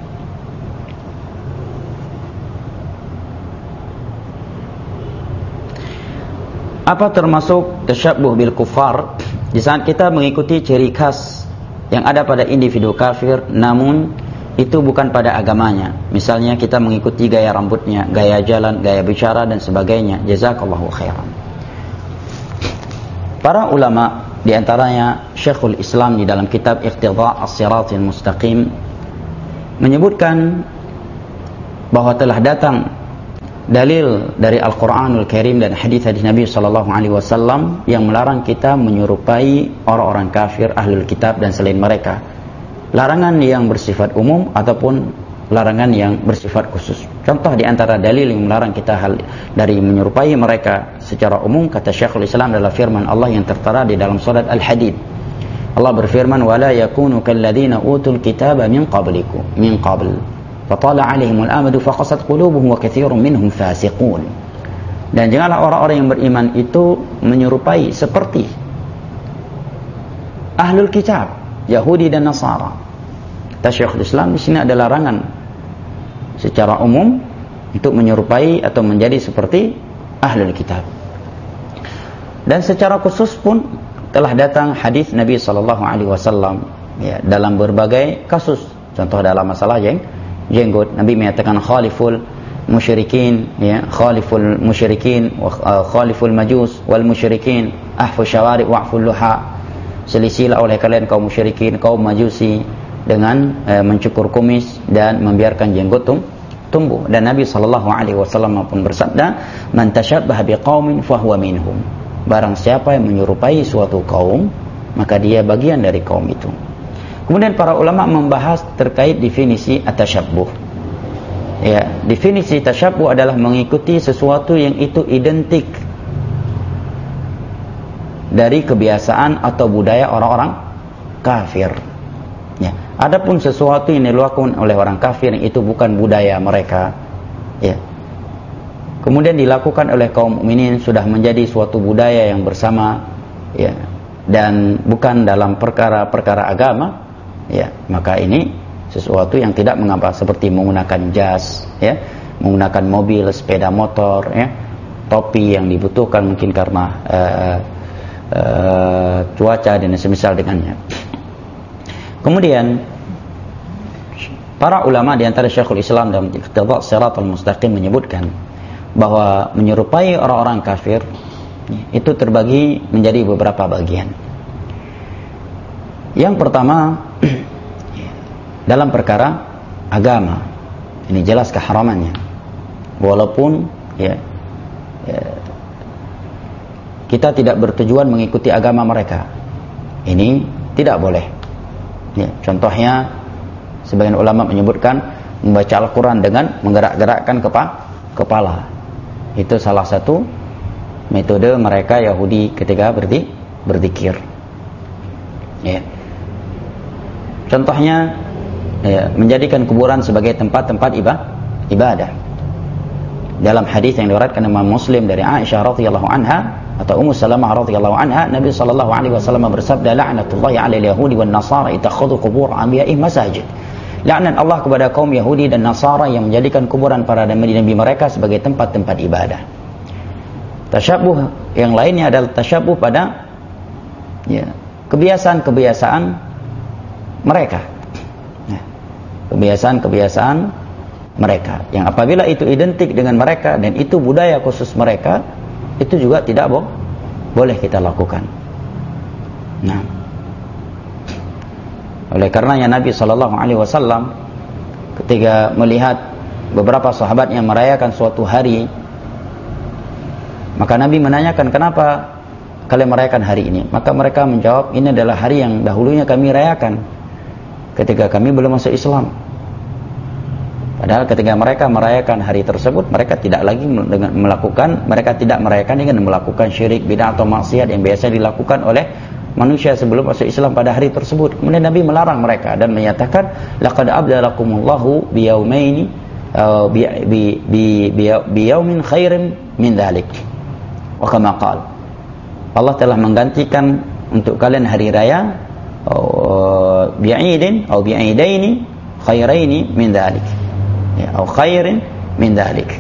Apa termasuk tasyabbuh bil kuffar? Di saat kita mengikuti ciri khas yang ada pada individu kafir, namun itu bukan pada agamanya. Misalnya kita mengikuti gaya rambutnya, gaya jalan, gaya bicara dan sebagainya. Jazakallahu khairan. Para ulama, di antaranya Syekhul Islam di dalam kitab Iqtidha' as-Siratal Mustaqim, menyebutkan bahwa telah datang dalil dari Al-Quranul Karim dan hadis-hadis Nabi sallallahu alaihi wasallam yang melarang kita menyerupai orang-orang kafir, ahlul kitab dan selain mereka. Larangan yang bersifat umum ataupun larangan yang bersifat khusus. Contoh di antara dalil yang melarang kita hal dari menyerupai mereka secara umum, kata Syekhul Islam, adalah firman Allah yang tertera di dalam surat Al-Hadid. Allah berfirman, "Wala yakunu kalladzina utul kitaba min qablikum min qabl." fatala 'alaihimul amadu faqasat qulubuhum wa katsirun minhum fasiqun. Dan janganlah orang-orang yang beriman itu menyerupai seperti ahlul kitab, Yahudi dan Nasara. Kata Syekhul Islam, di sini ada larangan secara umum untuk menyerupai atau menjadi seperti ahlul kitab. Dan secara khusus pun telah datang hadis Nabi sallallahu alaihi wasallam ya, dalam berbagai kasus. Contoh dalam masalah jeng, jenggot, Nabi menyatakan khaliful musyrikin, ya, khaliful musyrikin wa uh, khaliful majus wal musyrikin ahfu syawari wa'ful luha. Selisilah oleh kalian kaum musyrikin, kaum majusi dengan uh, mencukur kumis dan membiarkan jenggot tum, tumbuh. Dan Nabi sallallahu alaihi wasallam pun bersabda, "Man tashabbaha biqaumin fahuwa minhum." Barang siapa yang menyerupai suatu kaum, maka dia bagian dari kaum itu. Kemudian para ulama membahas terkait definisi at-tashabbuh. Ya, definisi tasyabbuh adalah mengikuti sesuatu yang itu identik dari kebiasaan atau budaya orang-orang kafir. Ya, adapun sesuatu yang dilakukan oleh orang kafir yang itu bukan budaya mereka, ya, kemudian dilakukan oleh kaum mukminin sudah menjadi suatu budaya yang bersama, ya, dan bukan dalam perkara-perkara agama, ya, maka ini sesuatu yang tidak mengapa, seperti menggunakan jas, ya, menggunakan mobil, sepeda motor, ya, topi yang dibutuhkan mungkin karena uh, uh, cuaca dan semisal dengannya. Kemudian para ulama di antara Syekhul Islam dalam Iqtida' Shiratal Mustaqim menyebutkan bahwa menyerupai orang-orang kafir itu terbagi menjadi beberapa bagian. Yang pertama, dalam perkara agama, ini jelas keharamannya, walaupun ya, ya kita tidak bertujuan mengikuti agama mereka, ini tidak boleh, ya. Contohnya sebagian ulama menyebutkan membaca Al-Quran dengan menggerak-gerakkan kepa kepala. Itu salah satu metode mereka Yahudi ketika berdi berzikir, ya. Contohnya, ya, menjadikan kuburan sebagai tempat-tempat ibadah. Dalam hadis yang diriwayatkan Imam Muslim dari Aisyah radhiyallahu anha atau Ummu Salamah radhiyallahu anha, Nabi sallallahu alaihi wasallam bersabda, "La'natullahi 'alal yahudi wan nasara ittakhadhu qubur anbiya'ihim masajid." Laknat Allah kepada kaum Yahudi dan Nasara yang menjadikan kuburan para nabi-nabi mereka sebagai tempat-tempat ibadah. Tasyabuh yang lainnya adalah tasyabuh pada, ya, kebiasaan-kebiasaan mereka. Kebiasaan-kebiasaan mereka yang apabila itu identik dengan mereka dan itu budaya khusus mereka, itu juga tidak bo boleh kita lakukan. Nah, oleh karenanya Nabi sallallahu alaihi wasallam ketika melihat beberapa sahabatnya merayakan suatu hari, maka Nabi menanyakan, "Kenapa kalian merayakan hari ini?" Maka mereka menjawab, "Ini adalah hari yang dahulunya kami rayakan ketika kami belum masuk Islam." Padahal ketika mereka merayakan hari tersebut, mereka tidak lagi dengan melakukan, mereka tidak merayakan dengan melakukan syirik, bid'ah atau maksiat yang biasa dilakukan oleh manusia sebelum masuk Islam pada hari tersebut. Kemudian Nabi melarang mereka dan menyatakan, "Laqad abdalakumullahu biyaumaini bi bi bi biyaumin khairin min dzalik." Wa kama qala, Allah telah menggantikan untuk kalian hari raya bi'idin atau bi'idaini khairaini min dzalik, ya, atau khairin min dzalik.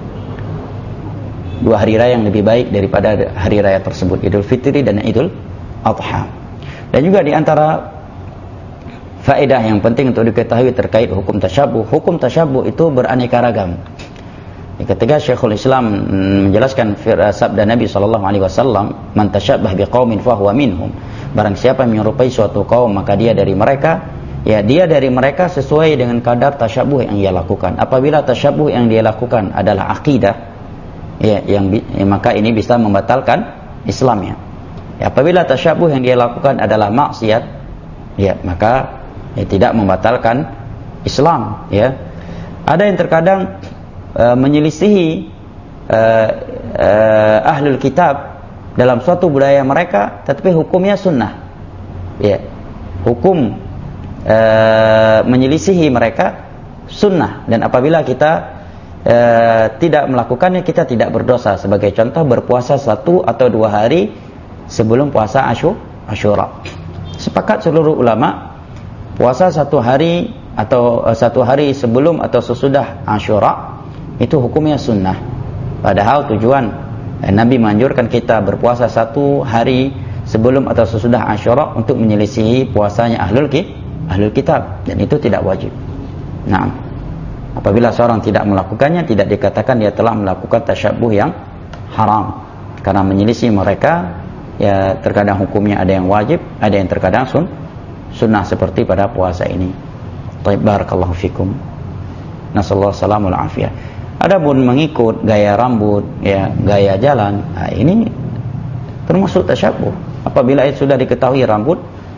Dua hari raya yang lebih baik daripada hari raya tersebut, Idul Fitri dan Idul Adha. Dan juga di antara faedah yang penting untuk diketahui terkait hukum tasyabuh, hukum tasyabuh itu beraneka ragam. Ketika Syekhul Islam menjelaskan sabda Nabi sallallahu alaihi wasallam, "Man tasyabbah biqaumin fahuwa minhum." Barang siapa yang menyerupai suatu kaum, maka dia dari mereka. Ya, dia dari mereka sesuai dengan kadar tasyabuh yang ia lakukan. Apabila tasyabuh yang dia lakukan adalah akidah, ya, yang ya, maka ini bisa membatalkan Islamnya. Ya, apabila tasyabuh yang dia lakukan adalah maksiat, ya, maka ya, tidak membatalkan Islam. Ya, ada yang terkadang Uh, menyelisihi uh, uh, ahlul kitab dalam suatu budaya mereka, tetapi hukumnya sunnah, ya, hukum uh, menyelisihi mereka sunnah, dan apabila kita e, tidak melakukannya kita tidak berdosa. Sebagai contoh, berpuasa satu atau dua hari sebelum puasa Asyura. Sepakat seluruh ulama, puasa satu hari atau e, satu hari sebelum atau sesudah Asyura itu hukumnya sunnah. Padahal tujuan e, Nabi menganjurkan kita berpuasa satu hari sebelum atau sesudah Asyura untuk menyelisihi puasanya ahlul ki, ahlul kitab, dan itu tidak wajib. Nah, apabila seorang tidak melakukannya, tidak dikatakan dia telah melakukan tasyabbuh yang haram, karena menyelisih mereka ya terkadang hukumnya ada yang wajib, ada yang terkadang sun, sunnah seperti pada puasa ini. Taib, barakallahu fikum. Nasallahu salamul afiyah. Adapun mengikut gaya rambut, ya gaya jalan, nah ini termasuk tasyabbuh. Apabila itu sudah diketahui rambut,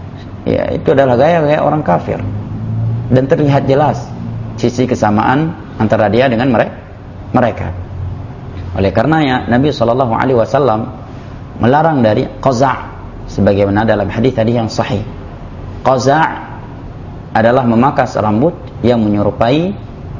ya itu adalah gaya-gaya orang kafir, dan terlihat jelas sisi kesamaan antara dia dengan mereka. Oleh karenanya Nabi shallallahu alaihi wasallam melarang dari qaza', sebagaimana dalam hadis tadi yang sahih. Qaza' adalah memangkas rambut yang menyerupai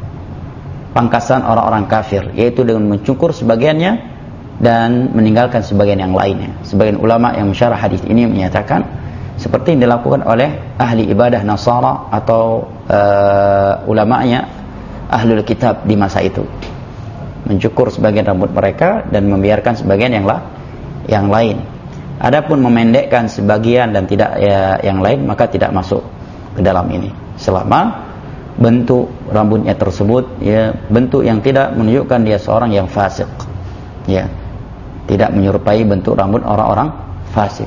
pangkasan orang-orang kafir, yaitu dengan mencukur sebagiannya dan meninggalkan sebagian yang lainnya. Sebagian ulama yang mensyarah hadis ini menyatakan seperti yang dilakukan oleh ahli ibadah Nasara atau uh, ulama'nya ahlul kitab di masa itu, mencukur sebagian rambut mereka dan membiarkan sebagian yang la yang lain. Adapun memendekkan sebagian dan tidak ya, yang lain, maka tidak masuk ke dalam ini, selama bentuk rambutnya tersebut ya bentuk yang tidak menunjukkan dia seorang yang fasik, ya tidak menyerupai bentuk rambut orang-orang fasik.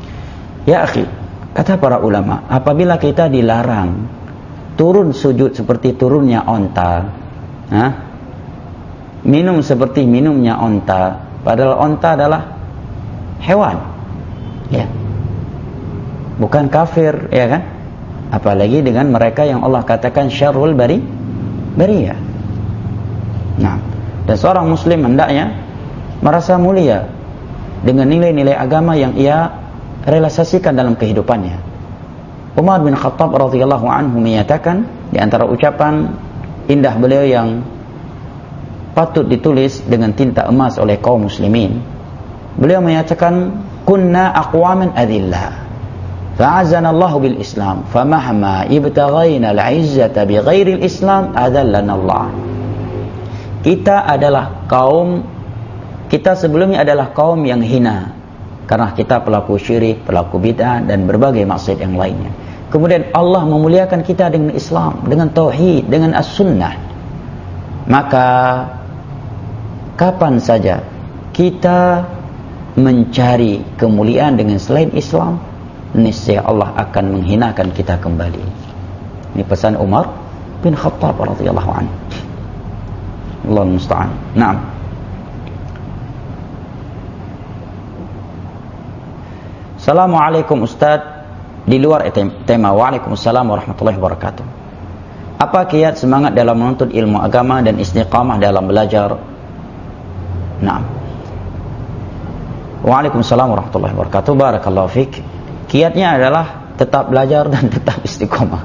Ya akhi, kata para ulama, apabila kita dilarang turun sujud seperti turunnya onta, nah, minum seperti minumnya onta, padahal onta adalah hewan, ya, bukan kafir, ya kan? Apalagi dengan mereka yang Allah katakan syarrul bari bariyah. Nah, dan seorang muslim hendaknya merasa mulia dengan nilai-nilai agama yang ia realisasikan dalam kehidupannya. Umar bin Khattab radhiyallahu anhu menyatakan di antara ucapan indah beliau yang patut ditulis dengan tinta emas oleh kaum muslimin, beliau menyatakan, kunna aqwaman adillah fa'azana Allah bil Islam famahma ibtaghaina al-'izzata bighairi al-Islam adallana Allah. Kita adalah kaum kita sebelumnya adalah kaum yang hina karena kita pelaku syirik, pelaku bid'ah dan berbagai maksiat yang lainnya. Kemudian Allah memuliakan kita dengan Islam, dengan tauhid, dengan as-sunnah. Maka kapan saja kita mencari kemuliaan dengan selain Islam, niscaya Allah akan menghinakan kita kembali. Ini pesan Umar bin Khattab radhiyallahu anhu. Allahu musta'an. Naam. Assalamualaikum Ustaz, di luar tema. Waalaikumsalam warahmatullahi wabarakatuh. Apa kiat semangat dalam menuntut ilmu agama dan istiqamah dalam belajar? Naam. Waalaikumsalam warahmatullahi wabarakatuh. Barakallahu fik. Kiatnya adalah tetap belajar dan tetap istiqamah.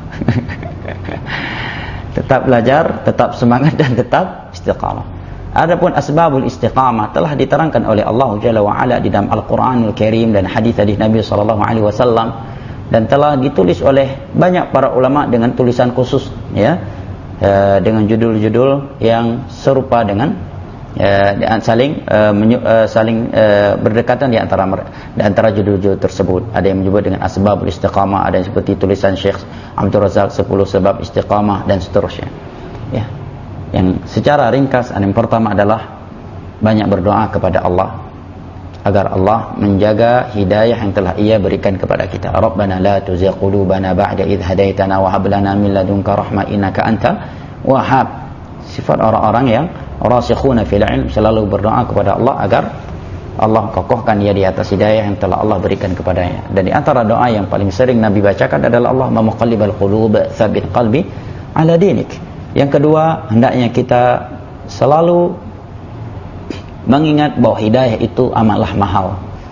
Tetap belajar, tetap semangat dan tetap istiqamah. Adapun asbabul istiqamah telah diterangkan oleh Allah Jalla wa Ala di dalam Al-Qur'anul Karim dan hadis-hadis Nabi sallallahu alaihi wasallam, dan telah ditulis oleh banyak para ulama dengan tulisan khusus, ya, e, dengan judul-judul yang serupa dengan e, saling e, menyu, e, saling e, berdekatan di antara di antara judul-judul tersebut. Ada yang menyebut dengan asbabul istiqamah, ada yang seperti tulisan Syekh Abdul Razak sepuluh sebab istiqamah dan seterusnya. Ya. Yang secara ringkas, yang pertama adalah banyak berdoa kepada Allah agar Allah menjaga hidayah yang telah Ia berikan kepada kita. Rabbana la tuzigh qulubana ba'da idh hadaitana wa hab lana min ladunka rahmah innaka antal wahhab. Sifat orang-orang yang rasikhuna fil ilm, selalu berdoa kepada Allah agar Allah kokohkan ia di atas hidayah yang telah Allah berikan kepadanya. Dan di antara doa yang paling sering Nabi bacakan adalah Allahumma muqallibal qulub tsabbit qalbi ala dinik. Yang kedua, hendaknya kita selalu mengingat bahwa hidayah itu amatlah mahal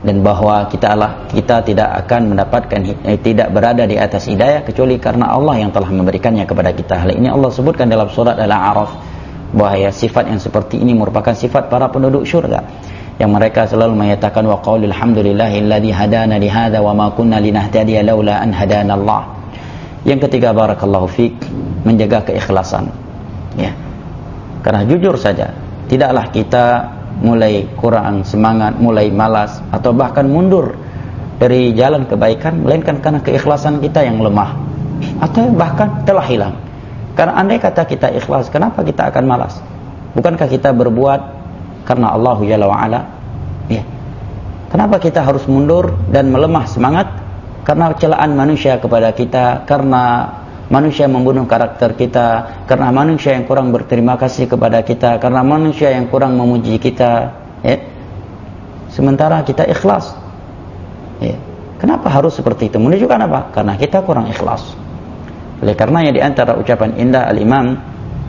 dan bahwa kita Allah kita tidak akan mendapatkan eh, tidak berada di atas hidayah kecuali karena Allah yang telah memberikannya kepada kita. Hal ini Allah sebutkan dalam surat Al-A'raf bahwa ya, sifat yang seperti ini merupakan sifat para penduduk syurga yang mereka selalu menyatakan wa qaulil hamdulillahilladzi hadana li hadza wa ma kunna linahtadiya laula an hadana Allah. Yang ketiga, barakallahu fik, menjaga keikhlasan. Ya. Karena jujur saja, tidaklah kita mulai kurang semangat, mulai malas atau bahkan mundur dari jalan kebaikan melainkan karena keikhlasan kita yang lemah atau bahkan telah hilang. Karena andai kata kita ikhlas, kenapa kita akan malas? Bukankah kita berbuat karena Allah Jalla wa Ala? Ya. Kenapa kita harus mundur dan melemah semangat? Karena celaan manusia kepada kita, karena manusia membunuh karakter kita, karena manusia yang kurang berterima kasih kepada kita, karena manusia yang kurang memuji kita, ya. Sementara kita ikhlas, ya. Kenapa harus seperti itu? Menunjukkan apa? Karena kita kurang ikhlas. Oleh karenanya di antara ucapan indah Al-Imam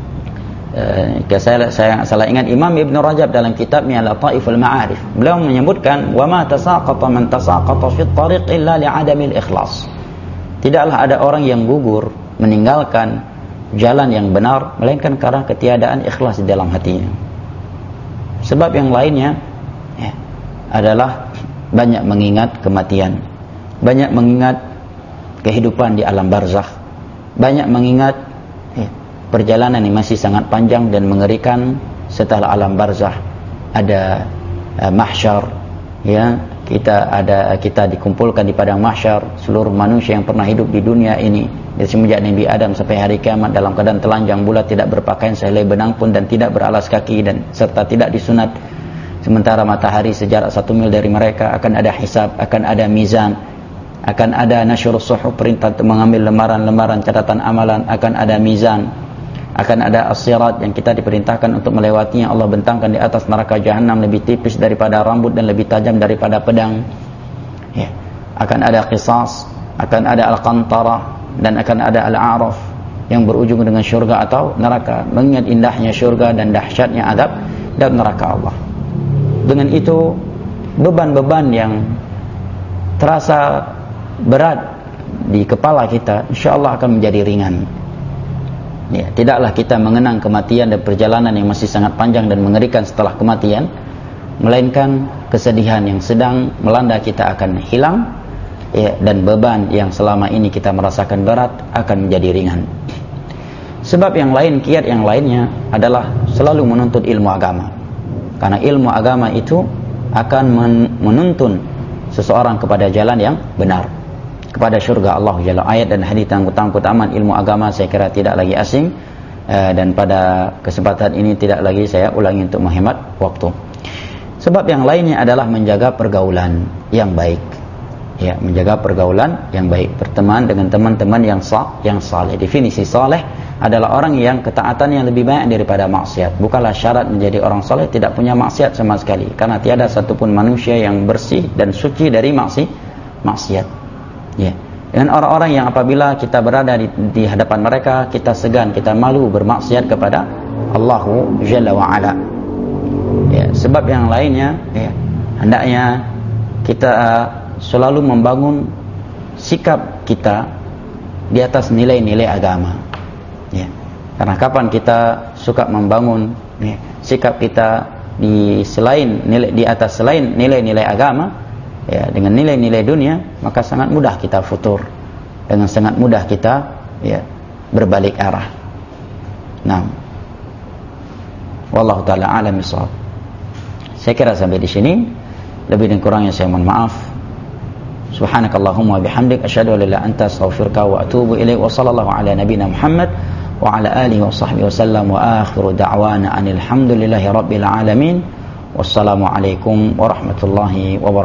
eh, saya, saya salah ingat Imam Ibn Rajab dalam kitabnya Lataiful Ma'arif, beliau menyebutkan wa ma tasaqata man tasaqata fi at-tariq illa li'adamil ikhlas. Tidaklah ada orang yang gugur meninggalkan jalan yang benar melainkan karena ketiadaan ikhlas di dalam hatinya. Sebab yang lainnya ya, adalah banyak mengingat kematian, banyak mengingat kehidupan di alam barzakh, banyak mengingat ya, perjalanan yang masih sangat panjang dan mengerikan setelah alam barzakh. Ada uh, mahsyar, ya, kita ada kita dikumpulkan di padang mahsyar, seluruh manusia yang pernah hidup di dunia ini dari semenjak Nabi Adam sampai hari kiamat dalam keadaan telanjang bulat, tidak berpakaian sehelai benang pun dan tidak beralas kaki dan serta tidak disunat. Sementara matahari sejarak satu mil dari mereka. Akan ada hisab, akan ada mizan, akan ada nasyurus suhuf, perintah untuk mengambil lembaran-lembaran catatan amalan, akan ada mizan, akan ada as-sirat yang kita diperintahkan untuk melewatinya. Allah bentangkan di atas neraka jahanam lebih tipis daripada rambut dan lebih tajam daripada pedang, ya. Akan ada qisas, akan ada al-qantarah, dan akan ada al-a'raf yang berujung dengan syurga atau neraka. Mengingat indahnya syurga dan dahsyatnya adab dan neraka Allah, dengan itu beban-beban yang terasa berat di kepala kita insyaallah akan menjadi ringan. Ya, tidaklah kita mengenang kematian dan perjalanan yang masih sangat panjang dan mengerikan setelah kematian, melainkan kesedihan yang sedang melanda kita akan hilang, ya, dan beban yang selama ini kita merasakan berat akan menjadi ringan. Sebab yang lain, kiat yang lainnya adalah selalu menuntut ilmu agama. Karena ilmu agama itu akan menuntun seseorang kepada jalan yang benar, kepada syurga Allah Jalla. Ayat dan hadis tentang keutamaan ilmu agama saya kira tidak lagi asing, dan pada kesempatan ini tidak lagi saya ulangi untuk menghemat waktu. Sebab yang lainnya adalah menjaga pergaulan yang baik, ya, menjaga pergaulan yang baik, berteman dengan teman-teman yang sah, yang saleh. Definisi saleh adalah orang yang ketaatannya lebih banyak daripada maksiat. Bukanlah syarat menjadi orang saleh tidak punya maksiat sama sekali, karena tiada satupun manusia yang bersih dan suci dari maksi, maksiat. Ya. Dengan orang-orang yang apabila kita berada di, di hadapan mereka kita segan, kita malu bermaksiat kepada Allahu Jalla wa Ala. Ya, sebab yang lainnya, ya, hendaknya kita uh, selalu membangun sikap kita di atas nilai-nilai agama. Ya. Karena kapan kita suka membangun, ya, sikap kita di selain nilai di atas selain nilai-nilai agama, ya, dengan nilai-nilai dunia, maka sangat mudah kita futur, dengan sangat mudah kita, ya, berbalik arah. Nah, wallahu taala alam bissawab. Saya kira sampai di sini. Lebih dan kurangnya saya mohon maaf. Subhanakallahumma wa bihamdik asyhadu an la ilaha illa anta astaghfiruka wa atubu ilaik. Wa sallallahu ala nabiyyina Muhammad wa ala alihi wa sahbihi wasallam. Wa akhiru da'wana anil hamdulillahi rabbil alamin. Wassalamu alaikum warahmatullahi wabarakatuh.